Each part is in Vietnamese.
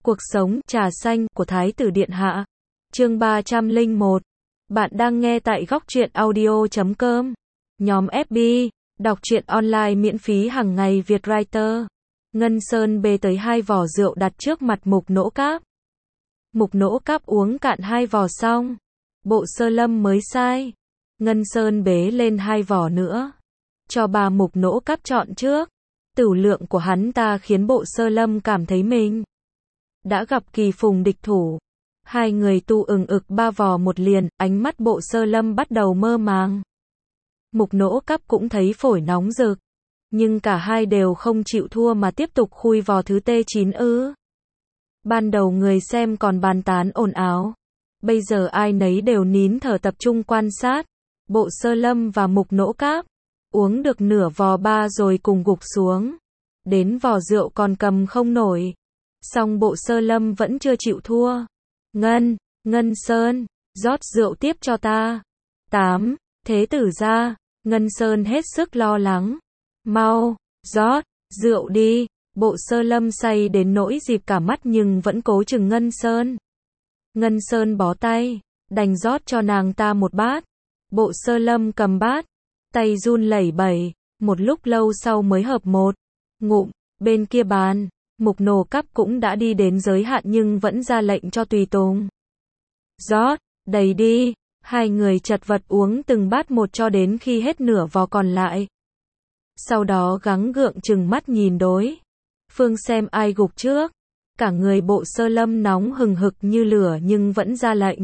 Cuộc sống trà xanh của Thái tử Điện Hạ. Chương 301. Bạn đang nghe tại góc truyện audio.com. Nhóm FB, đọc truyện online miễn phí hàng ngày Việt Writer. Ngân Sơn bê tới 2 vò rượu đặt trước mặt Mục Nỗ Cáp. Mục Nỗ Cáp uống cạn 2 vò xong, Bộ Sơ Lâm mới sai. Ngân Sơn bế lên 2 vò nữa, cho bà Mục Nỗ Cáp chọn trước. Tửu lượng của hắn ta khiến Bộ Sơ Lâm cảm thấy mình đã gặp kỳ phùng địch thủ. Hai người tu ừng ực 3 vò một liền, ánh mắt Bộ Sơ Lâm bắt đầu mơ màng. Mục Nỗ Cáp cũng thấy phổi nóng rực, nhưng cả hai đều không chịu thua mà tiếp tục khui vò thứ T9 ư. Ban đầu người xem còn bàn tán ồn ào, bây giờ ai nấy đều nín thở tập trung quan sát. Bộ Sơ Lâm và Mục Nỗ Cáp uống được nửa vò 3 rồi cùng gục xuống. Đến vò rượu còn cầm không nổi. Song Bộ Sơ Lâm vẫn chưa chịu thua. Ngân Sơn, rót rượu tiếp cho ta. 8. Thế tử ra. Ngân Sơn hết sức lo lắng. Mau, rót rượu đi. Bộ Sơ Lâm say đến nỗi dịp cả mắt nhưng vẫn cố chừng Ngân Sơn. Ngân Sơn bó tay, đành rót cho nàng ta một bát. Bộ Sơ Lâm cầm bát, tay run lẩy bẩy, một lúc lâu sau mới hợp một ngụm. Bên kia bàn, Mục Nỗ Cáp cũng đã đi đến giới hạn nhưng vẫn ra lệnh cho tùy tùng. Rót, đầy đi. Hai người chật vật uống từng bát một cho đến khi hết nửa vò còn lại. Sau đó gắng gượng trừng mắt nhìn đối phương xem ai gục trước. Cả người Bộ Sơ Lâm nóng hừng hực như lửa nhưng vẫn ra lệnh.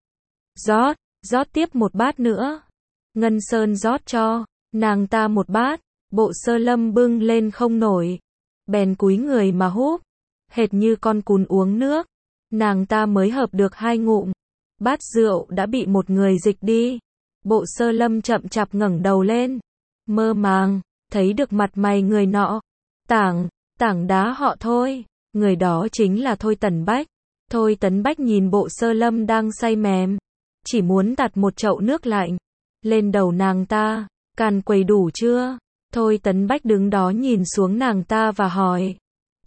Rót tiếp một bát nữa. Ngân Sơn rót cho nàng ta một bát. Bộ Sơ Lâm bưng lên không nổi, bèn cúi người mà húp, hệt như con cún uống nước. Nàng ta mới hợp được 2 ngụm, bát rượu đã bị một người dịch đi. Bộ Sơ Lâm chậm chạp ngẩng đầu lên, mơ màng thấy được mặt mày người nọ. Tảng đá họ Thôi, người đó chính là Thôi Tấn Bách. Thôi Tấn Bách nhìn Bộ Sơ Lâm đang say mềm, chỉ muốn tạt một chậu nước lạnh lên đầu nàng ta. Càn quầy đủ chưa? Thôi Tấn Bách đứng đó nhìn xuống nàng ta và hỏi.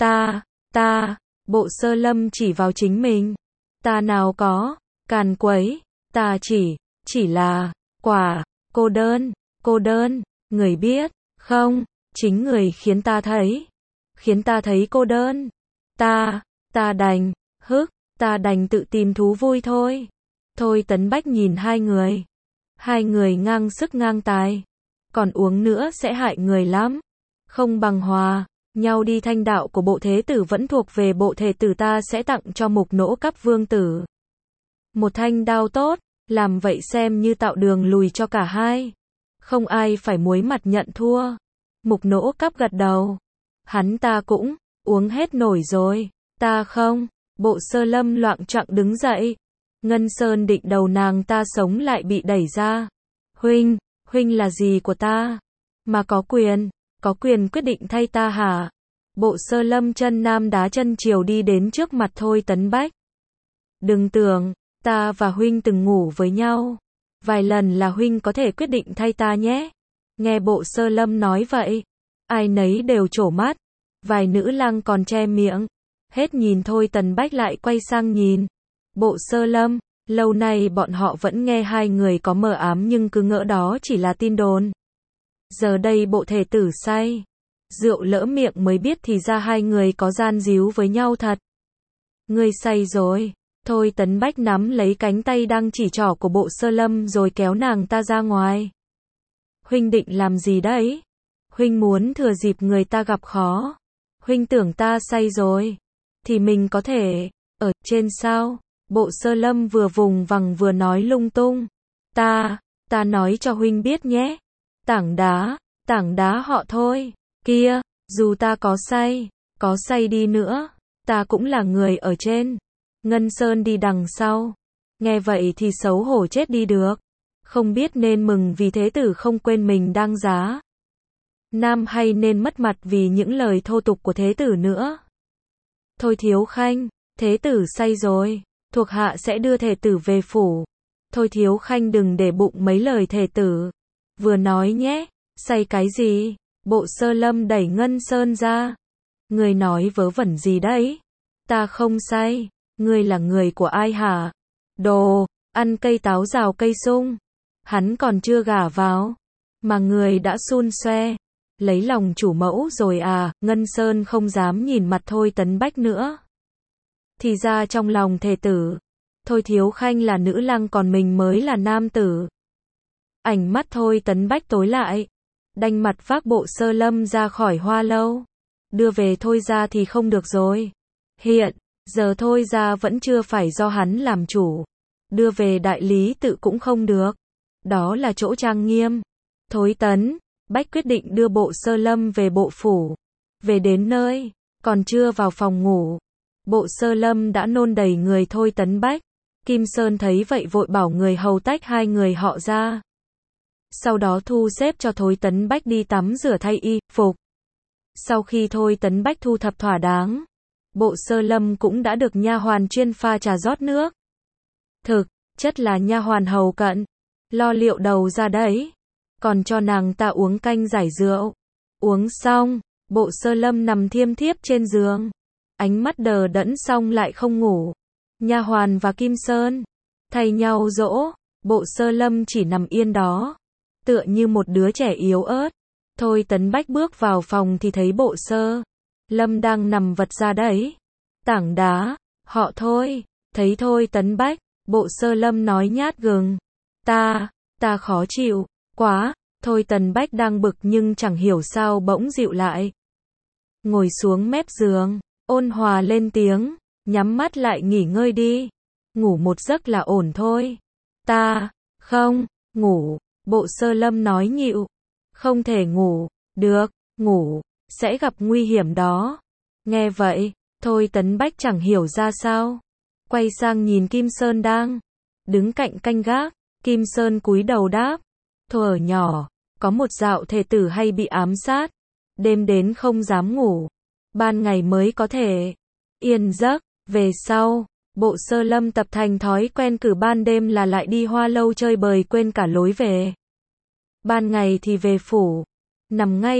Ta, Bộ Sơ Lâm chỉ vào chính mình. Ta nào có, càn quấy, ta chỉ là, cô đơn, người biết, không, chính người khiến ta thấy cô đơn. Ta đành tự tìm thú vui thôi. Thôi Tấn Bách nhìn hai người ngang sức ngang tài. Còn uống nữa sẽ hại người lắm. Không bằng hòa nhau đi. Thanh đạo của Bộ Thế Tử vẫn thuộc về Bộ Thể Tử, ta sẽ tặng cho Mục Nỗ Cáp vương tử một thanh đao tốt, làm vậy xem như tạo đường lùi cho cả hai. Không ai phải muối mặt nhận thua. Mục Nỗ Cáp gật đầu. Hắn ta cũng uống hết nổi rồi. Ta không. Bộ Sơ Lâm loạng choạng đứng dậy. Ngân Sơn định đầu nàng ta sống lại bị đẩy ra. Huynh là gì của ta mà có quyền quyết định thay ta hả? Bộ Sơ Lâm chân nam đá chân chiều đi đến trước mặt Thôi Tấn Bách. Đừng tưởng, ta và huynh từng ngủ với nhau vài lần là huynh có thể quyết định thay ta nhé. Nghe Bộ Sơ Lâm nói vậy, ai nấy đều trổ mắt, vài nữ lang còn che miệng, hết nhìn Thôi Tấn Bách lại quay sang nhìn Bộ Sơ Lâm. Lâu nay bọn họ vẫn nghe hai người có mờ ám nhưng cứ ngỡ đó chỉ là tin đồn. Giờ đây Bộ Thể Tử say rượu lỡ miệng mới biết thì ra hai người có gian díu với nhau thật. Ngươi say rồi. Thôi Tấn Bách nắm lấy cánh tay đang chỉ trỏ của Bộ Sơ Lâm rồi kéo nàng ta ra ngoài. Huynh định làm gì đấy? Huynh muốn thừa dịp người ta gặp khó. Huynh tưởng ta say rồi thì mình có thể ở trên sao? Bộ Sơ Lâm vừa vùng vằng vừa nói lung tung. Ta nói cho huynh biết nhé. Tảng đá họ Thôi kia, dù ta có say đi nữa, ta cũng là người ở trên. Ngân Sơn đi đằng sau. Nghe vậy thì xấu hổ chết đi được. Không biết nên mừng vì Thế Tử không quên mình đang giá nam hay nên mất mặt vì những lời thô tục của Thế Tử nữa. Thôi Thiếu Khanh, Thế Tử say rồi, thuộc hạ sẽ đưa Thể Tử về phủ. Thôi Thiếu Khanh đừng để bụng mấy lời Thể Tử vừa nói nhé. Say cái gì? Bộ Sơ Lâm đẩy Ngân Sơn ra. Người nói vớ vẩn gì đấy? Ta không say, ngươi là người của ai hả? Đồ, ăn cây táo rào cây sung. Hắn còn chưa gả vào, mà người đã xun xoe. Lấy lòng chủ mẫu rồi à, Ngân Sơn không dám nhìn mặt Thôi Tấn Bách nữa. Thì ra trong lòng thề tử, Thôi Thiếu Khanh là nữ lăng còn mình mới là nam tử. Ánh mắt Thôi Tấn Bách tối lại, đanh mặt vác Bộ Sơ Lâm ra khỏi hoa lâu. Đưa về Thôi ra thì không được rồi. Hiện giờ Thôi ra vẫn chưa phải do hắn làm chủ. Đưa về đại lý tự cũng không được. Đó là chỗ trang nghiêm. Thôi Tấn Bách quyết định đưa Bộ Sơ Lâm về bộ phủ. Về đến nơi, còn chưa vào phòng ngủ, Bộ Sơ Lâm đã nôn đầy người Thôi Tấn Bách. Kim Sơn thấy vậy vội bảo người hầu tách hai người họ ra. Sau đó thu xếp cho Thôi Tấn Bách đi tắm rửa thay y phục. Sau khi Thôi Tấn Bách thu thập thỏa đáng, Bộ Sơ Lâm cũng đã được nha hoàn chuyên pha trà rót nước. Thực chất là nha hoàn hầu cận, lo liệu đầu ra đấy, còn cho nàng ta uống canh giải rượu. Uống xong, Bộ Sơ Lâm nằm thiêm thiếp trên giường, ánh mắt đờ đẫn xong lại không ngủ. Nha hoàn và Kim Sơn thay nhau dỗ, Bộ Sơ Lâm chỉ nằm yên đó, tựa như một đứa trẻ yếu ớt. Thôi Tấn Bách bước vào phòng thì thấy Bộ Sơ Lâm đang nằm vật ra đấy. Tảng đá, họ Thôi. Thấy Thôi Tấn Bách, Bộ Sơ Lâm nói nhát gừng. Ta khó chịu quá. Thôi Tấn Bách đang bực nhưng chẳng hiểu sao bỗng dịu lại. Ngồi xuống mép giường, ôn hòa lên tiếng, nhắm mắt lại nghỉ ngơi đi. Ngủ một giấc là ổn thôi. Ta không ngủ, Bộ Sơ Lâm nói nhịu. Không thể ngủ, được, ngủ sẽ gặp nguy hiểm đó. Nghe vậy, Thôi Tấn Bách chẳng hiểu ra sao. Quay sang nhìn Kim Sơn đang đứng cạnh canh gác. Kim Sơn cúi đầu đáp. Thuở nhỏ, có một dạo thề tử hay bị ám sát. Đêm đến không dám ngủ. Ban ngày mới có thể yên giấc. Về sau, Bộ Sơ Lâm tập thành thói quen cứ ban đêm là lại đi hoa lâu chơi bời quên cả lối về. Ban ngày thì về phủ. Nằm ngay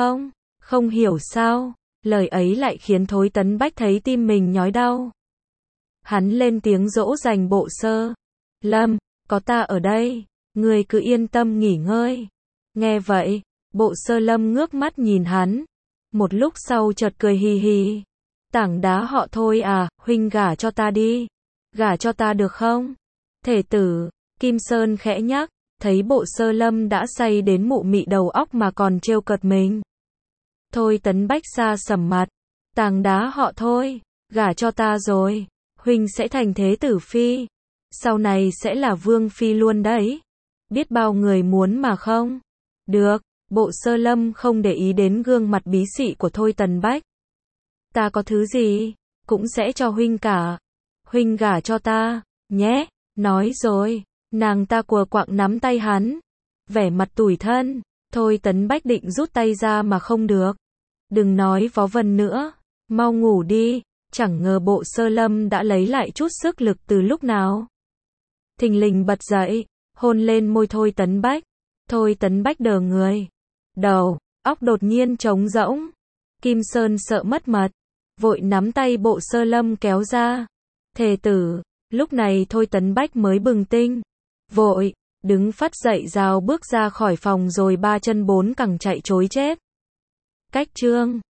không hiểu sao. Lời ấy lại khiến Thôi Tấn Bách thấy tim mình nhói đau. Hắn lên tiếng dỗ dành Bộ Sơ Lâm. Có ta ở đây, người cứ yên tâm nghỉ ngơi. Nghe vậy, Bộ Sơ Lâm ngước mắt nhìn hắn. Một lúc sau chợt cười hì hì. Tảng đá họ Thôi à, huynh gả cho ta đi. Gả cho ta được không? Thể tử, Kim Sơn khẽ nhắc, thấy Bộ Sơ Lâm đã say đến mụ mị đầu óc mà còn trêu cợt mình. Thôi Tấn Bách xa sầm mặt. Tảng đá họ Thôi, gả cho ta rồi, huynh sẽ thành thế tử phi. Sau này sẽ là vương phi luôn đấy. Biết bao người muốn mà không? Được, Bộ Sơ Lâm không để ý đến gương mặt bí xị của Thôi Tấn Bách. Ta có thứ gì, cũng sẽ cho huynh cả. Huynh gả cho ta, nhé. Nói rồi, nàng ta cùa quạng nắm tay hắn. Vẻ mặt tủi thân, Thôi Tấn Bách định rút tay ra mà không được. Đừng nói vó vẩn nữa, mau ngủ đi. Chẳng ngờ Bộ Sơ Lâm đã lấy lại chút sức lực từ lúc nào. Thình lình bật dậy, hôn lên môi Thôi Tấn Bách. Thôi Tấn Bách đờ người. Đầu óc đột nhiên trống rỗng. Kim Sơn sợ mất mật, vội nắm tay Bộ Sơ Lâm kéo ra. Thề tử, lúc này Thôi Tấn Bách mới bừng tinh. Vội đứng phắt dậy rào bước ra khỏi phòng rồi ba chân bốn cẳng chạy trối chết. Cách chương